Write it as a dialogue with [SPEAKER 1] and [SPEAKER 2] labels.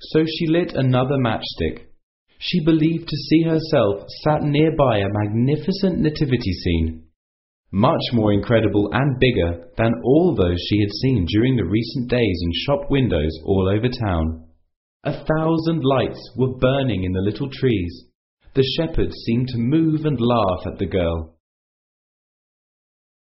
[SPEAKER 1] So she lit another matchstick. She believed to see herself sat nearby a magnificent nativity scene, much more incredible and bigger than all those she had seen during the recent days in shop windows all over town. 1,000 lights were burning in the little trees. The shepherds seemed to move and laugh at the girl.